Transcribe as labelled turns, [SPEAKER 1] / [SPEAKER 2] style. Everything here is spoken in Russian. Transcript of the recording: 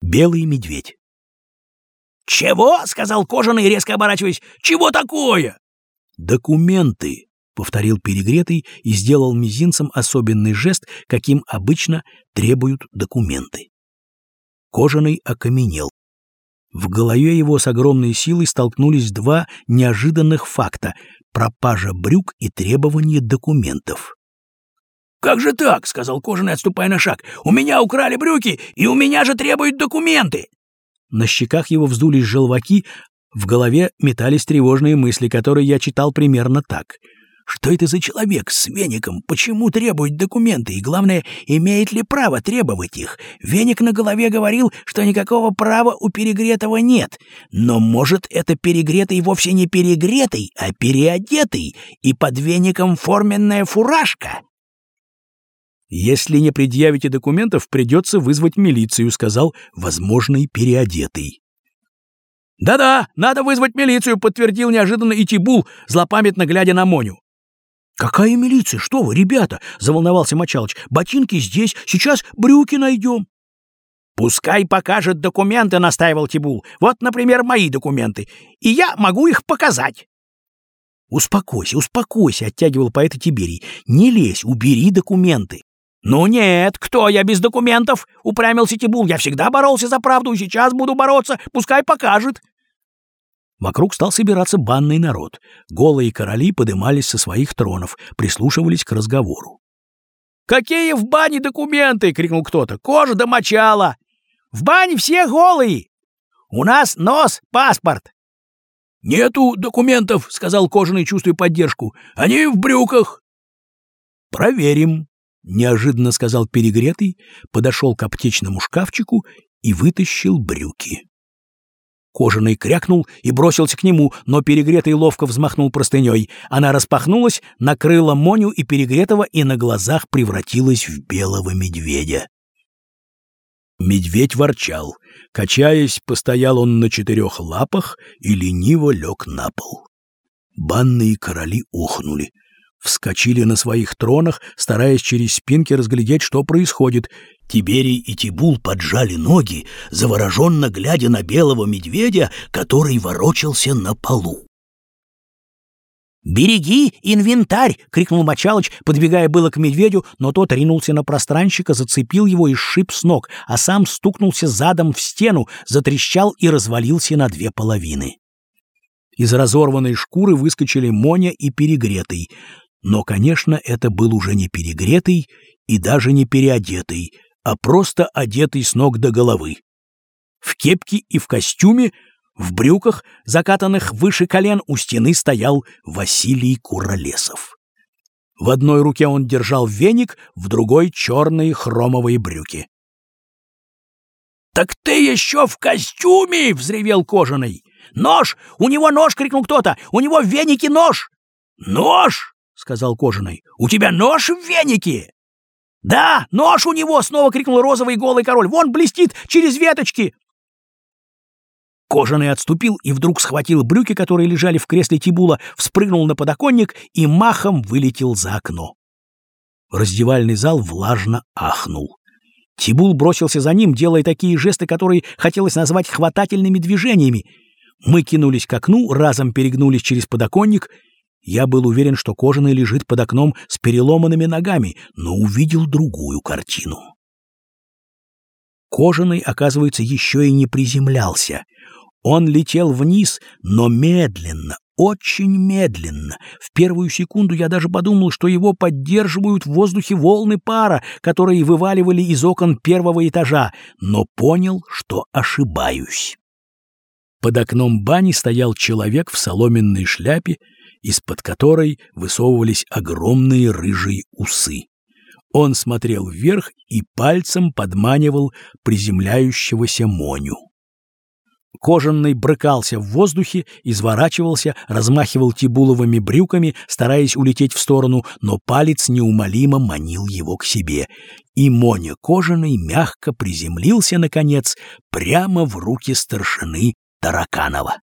[SPEAKER 1] Белый медведь.
[SPEAKER 2] «Чего?» — сказал Кожаный, резко оборачиваясь. «Чего такое?»
[SPEAKER 1] «Документы», — повторил Перегретый и сделал мизинцем особенный жест, каким обычно требуют документы. Кожаный окаменел. В голове его с огромной силой столкнулись два неожиданных факта — пропажа брюк и требование документов.
[SPEAKER 2] «Как же так?» — сказал Кожаный, отступая на шаг. «У меня украли брюки, и у меня же требуют документы!»
[SPEAKER 1] На щеках его вздулись желваки, в голове метались тревожные мысли, которые я читал примерно так. Что это за человек с веником? Почему требует документы? И, главное, имеет ли право требовать их? Веник на голове говорил, что никакого права у Перегретого нет. Но, может, это Перегретый вовсе не перегретый, а переодетый, и под веником форменная фуражка? «Если не предъявите документов, придется вызвать милицию», — сказал возможный переодетый. «Да-да, надо вызвать милицию», — подтвердил неожиданно и Тибул, злопамятно глядя на Моню. «Какая милиция? Что вы, ребята?» — заволновался Мочалыч. «Ботинки здесь, сейчас брюки найдем».
[SPEAKER 2] «Пускай покажет документы», — настаивал Тибул. «Вот, например, мои документы, и я могу их показать».
[SPEAKER 1] «Успокойся, успокойся», — оттягивал поэт Тиберий. «Не лезь, убери документы».
[SPEAKER 2] «Ну нет, кто я без документов?» — упрямился Тибул. «Я всегда боролся за правду и сейчас буду бороться. Пускай покажет».
[SPEAKER 1] Вокруг стал собираться банный народ. Голые короли подымались со своих тронов, прислушивались к разговору.
[SPEAKER 2] «Какие в бане документы?» — крикнул кто-то. «Кожа до мочала! В бане все голые! У нас нос, паспорт!»
[SPEAKER 1] «Нету документов», — сказал Кожаный, чувствуя поддержку. «Они в брюках». «Проверим», — неожиданно сказал Перегретый, подошел к аптечному шкафчику и вытащил брюки. Кожаный крякнул и бросился к нему, но Перегретый ловко взмахнул простыней. Она распахнулась, накрыла Моню и Перегретого и на глазах превратилась в белого медведя. Медведь ворчал. Качаясь, постоял он на 4 лапах и лениво лег на пол. Банные короли охнули. Вскочили на своих тронах, стараясь через спинки разглядеть, что происходит. Тиберий и Тибул поджали ноги, завороженно глядя на белого медведя, который ворочался на полу.
[SPEAKER 2] «Береги инвентарь!» — крикнул Мочалыч, подбегая было к медведю, но тот ринулся на пространщика, зацепил его и сшиб с ног, а сам стукнулся задом в стену, затрещал и развалился на 2 половины. Из разорванной шкуры выскочили Моня и Перегретый. Но, конечно, это был уже не Перегретый и даже не переодетый, а просто одетый с ног до головы. В кепке и в костюме, в брюках, закатанных выше колен, у стены стоял Василий Куролесов. В одной руке он держал веник, в другой — черные хромовые брюки. «Так ты еще в костюме!» — взревел Кожаный. «Нож! У него нож!» — крикнул кто-то. «У него в венике нож!» «Нож!» — сказал Кожаный. «У тебя нож в венике?» «Да, нож у него!» — снова крикнул розовый голый король. «Вон блестит через веточки!»
[SPEAKER 1] Кожаный отступил и вдруг схватил брюки, которые лежали в кресле Тибула, вспрыгнул на подоконник и махом вылетел за окно. Раздевальный зал влажно ахнул. Тибул бросился за ним, делая такие жесты, которые хотелось назвать хватательными движениями. Мы кинулись к окну, разом перегнулись через подоконник. Я был уверен, что Кожаный лежит под окном с переломанными ногами, но увидел другую картину. Кожаный, оказывается, еще и не приземлялся. Он летел вниз, но медленно, очень медленно. В первую секунду я даже подумал, что его поддерживают в воздухе волны пара, которые вываливали из окон 1-го этажа, но понял, что ошибаюсь. Под окном бани стоял человек в соломенной шляпе, из-под которой высовывались огромные рыжие усы. Он смотрел вверх и пальцем подманивал приземляющегося Моню. Кожаный брыкался в воздухе, изворачивался, размахивал тибуловыми брюками, стараясь улететь в сторону, но палец неумолимо манил его к себе. И Моня Кожаный мягко приземлился, наконец, прямо в руки старшины Тараканова.